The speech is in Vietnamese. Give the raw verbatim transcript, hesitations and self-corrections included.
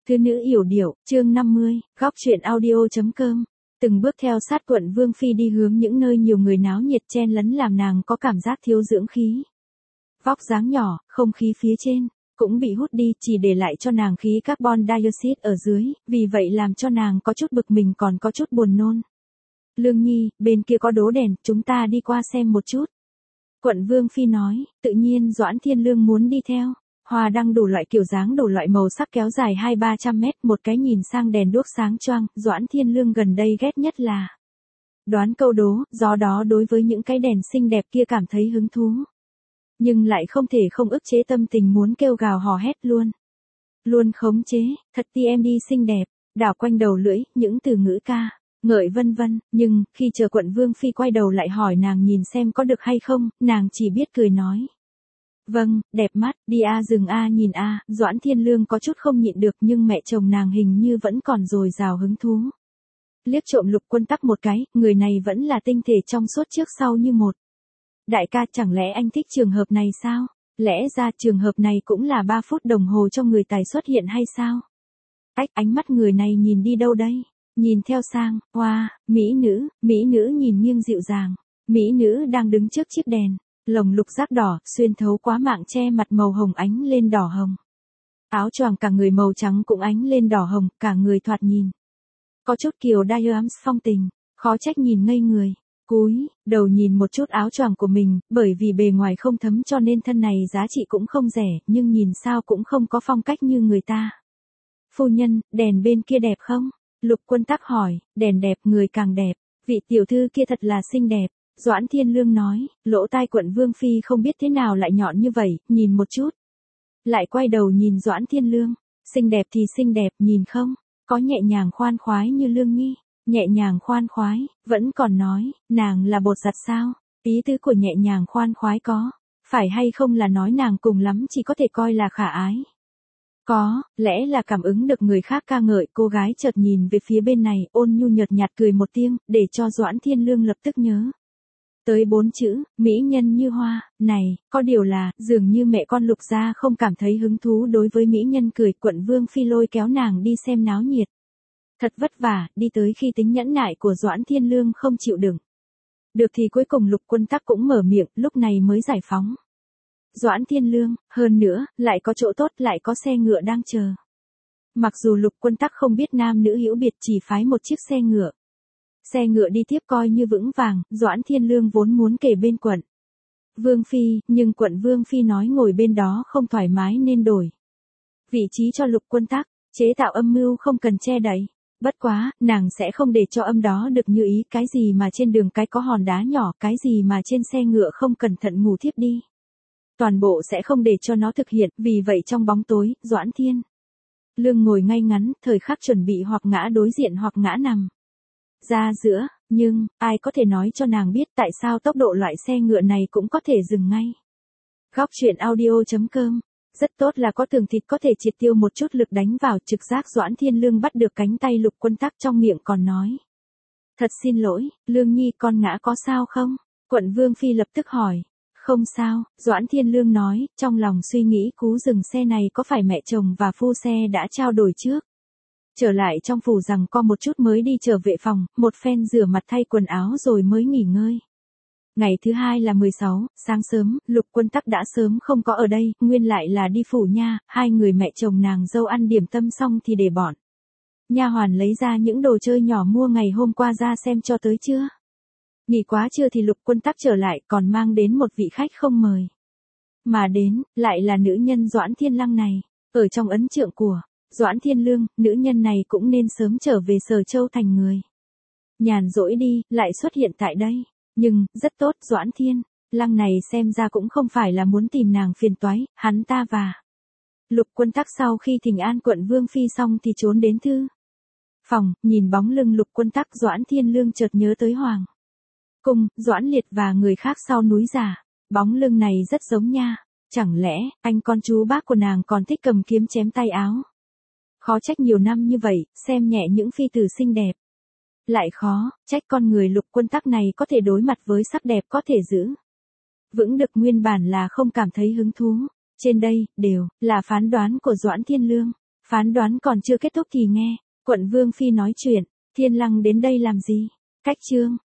Thư nữ yểu điệu, chương năm mươi, góc truyện audio.com. Từng bước theo sát quận Vương Phi đi hướng những nơi nhiều người náo nhiệt chen lấn làm nàng có cảm giác thiếu dưỡng khí. Vóc dáng nhỏ, không khí phía trên, cũng bị hút đi, chỉ để lại cho nàng khí carbon dioxide ở dưới, vì vậy làm cho nàng có chút bực mình còn có chút buồn nôn. Lương Nhi, bên kia có đố đèn, chúng ta đi qua xem một chút. Quận Vương Phi nói, tự nhiên Doãn Thiên Lương muốn đi theo. Hoa đăng đủ loại kiểu dáng đủ loại màu sắc kéo dài hai ba trăm mét, một cái nhìn sang đèn đuốc sáng choang, Doãn Thiên Lương gần đây ghét nhất là đoán câu đố, do đó đối với những cái đèn xinh đẹp kia cảm thấy hứng thú. Nhưng lại không thể không ức chế tâm tình muốn kêu gào hò hét luôn. Luôn khống chế, thật ti em đi xinh đẹp, đảo quanh đầu lưỡi, những từ ngữ ca, ngợi vân vân, nhưng, khi chờ quận Vương Phi quay đầu lại hỏi nàng nhìn xem có được hay không, nàng chỉ biết cười nói. Vâng, đẹp mắt, đi a dừng a nhìn a, Doãn Thiên Lương có chút không nhịn được nhưng mẹ chồng nàng hình như vẫn còn dồi dào hứng thú. Liếc trộm Lục Quân Tắc một cái, người này vẫn là tinh thể trong suốt trước sau như một. Đại ca, chẳng lẽ anh thích trường hợp này sao? Lẽ ra trường hợp này cũng là ba phút đồng hồ cho người tài xuất hiện hay sao? Ách, ánh mắt người này nhìn đi đâu đây? Nhìn theo sang, hoa, wow, mỹ nữ, mỹ nữ nhìn nghiêng dịu dàng, mỹ nữ đang đứng trước chiếc đèn. Lồng lục giác đỏ, xuyên thấu quá mạng che mặt màu hồng ánh lên đỏ hồng. Áo choàng cả người màu trắng cũng ánh lên đỏ hồng, cả người thoạt nhìn. Có chút kiều Diams phong tình, khó trách nhìn ngây người. Cúi, đầu nhìn một chút áo choàng của mình, bởi vì bề ngoài không thấm cho nên thân này giá trị cũng không rẻ, nhưng nhìn sao cũng không có phong cách như người ta. Phu nhân, đèn bên kia đẹp không? Lục Quân Tắc hỏi, đèn đẹp người càng đẹp, vị tiểu thư kia thật là xinh đẹp. Doãn Thiên Lương nói, lỗ tai quận Vương Phi không biết thế nào lại nhọn như vậy, nhìn một chút. Lại quay đầu nhìn Doãn Thiên Lương, xinh đẹp thì xinh đẹp, nhìn không, có nhẹ nhàng khoan khoái như Lương Nghi, nhẹ nhàng khoan khoái, vẫn còn nói, nàng là bột giặt sao, ý tứ của nhẹ nhàng khoan khoái có, phải hay không là nói nàng cùng lắm chỉ có thể coi là khả ái. Có, lẽ là cảm ứng được người khác ca ngợi, cô gái chợt nhìn về phía bên này, ôn nhu nhợt nhạt cười một tiếng, để cho Doãn Thiên Lương lập tức nhớ. Tới bốn chữ, mỹ nhân như hoa, này, có điều là, dường như mẹ con Lục gia không cảm thấy hứng thú đối với mỹ nhân cười, quận Vương Phi lôi kéo nàng đi xem náo nhiệt. Thật vất vả, đi tới khi tính nhẫn nại của Doãn Thiên Lương không chịu đựng. Được thì cuối cùng Lục Quân Tắc cũng mở miệng, lúc này mới giải phóng. Doãn Thiên Lương, hơn nữa, lại có chỗ tốt, lại có xe ngựa đang chờ. Mặc dù Lục Quân Tắc không biết nam nữ hữu biệt chỉ phái một chiếc xe ngựa. Xe ngựa đi tiếp coi như vững vàng, Doãn Thiên Lương vốn muốn kể bên quận Vương Phi, nhưng quận Vương Phi nói ngồi bên đó không thoải mái nên đổi vị trí cho Lục Quân Tắc, chế tạo âm mưu không cần che đậy. Bất quá, nàng sẽ không để cho âm đó được như ý, cái gì mà trên đường cái có hòn đá nhỏ, cái gì mà trên xe ngựa không cẩn thận ngủ thiếp đi. Toàn bộ sẽ không để cho nó thực hiện, vì vậy trong bóng tối, Doãn Thiên Lương ngồi ngay ngắn, thời khắc chuẩn bị hoặc ngã đối diện hoặc ngã nằm ra giữa, nhưng, ai có thể nói cho nàng biết tại sao tốc độ loại xe ngựa này cũng có thể dừng ngay. Góc truyện audio.com, rất tốt là có tường thịt có thể triệt tiêu một chút lực đánh vào, trực giác Doãn Thiên Lương bắt được cánh tay Lục Quân Tắc trong miệng còn nói. Thật xin lỗi, Lương Nhi con ngã có sao không? Quận Vương Phi lập tức hỏi. Không sao, Doãn Thiên Lương nói, trong lòng suy nghĩ cú dừng xe này có phải mẹ chồng và phu xe đã trao đổi trước. Trở lại trong phủ rằng co một chút mới đi trở về phòng, một phen rửa mặt thay quần áo rồi mới nghỉ ngơi. Ngày thứ hai là mười sáu, sáng sớm, Lục Quân Tắc đã sớm không có ở đây, nguyên lại là đi phủ nha, hai người mẹ chồng nàng dâu ăn điểm tâm xong thì để bọn nha hoàn lấy ra những đồ chơi nhỏ mua ngày hôm qua ra xem cho tới chưa. Nghỉ quá trưa thì Lục Quân Tắc trở lại còn mang đến một vị khách không mời. Mà đến, lại là nữ nhân Doãn Thiên Lăng này, ở trong ấn trượng của Doãn Thiên Lương, nữ nhân này cũng nên sớm trở về Sở Châu thành người. Nhàn rỗi đi, lại xuất hiện tại đây. Nhưng, rất tốt, Doãn Thiên Lăng này xem ra cũng không phải là muốn tìm nàng phiền toái, hắn ta và Lục Quân Tắc sau khi thỉnh an quận Vương Phi xong thì trốn đến thư phòng, nhìn bóng lưng Lục Quân Tắc, Doãn Thiên Lương chợt nhớ tới Hoàng Cung, Doãn Liệt và người khác sau núi giả. Bóng lưng này rất giống nha. Chẳng lẽ, anh con chú bác của nàng còn thích cầm kiếm chém tay áo? Khó trách nhiều năm như vậy, xem nhẹ những phi tử xinh đẹp. Lại khó, trách con người Lục Quân Tắc này có thể đối mặt với sắc đẹp có thể giữ vững được nguyên bản là không cảm thấy hứng thú. Trên đây, đều là phán đoán của Doãn Thiên Lương. Phán đoán còn chưa kết thúc thì nghe, quận Vương Phi nói chuyện, Thiên Lăng đến đây làm gì? Cách chương.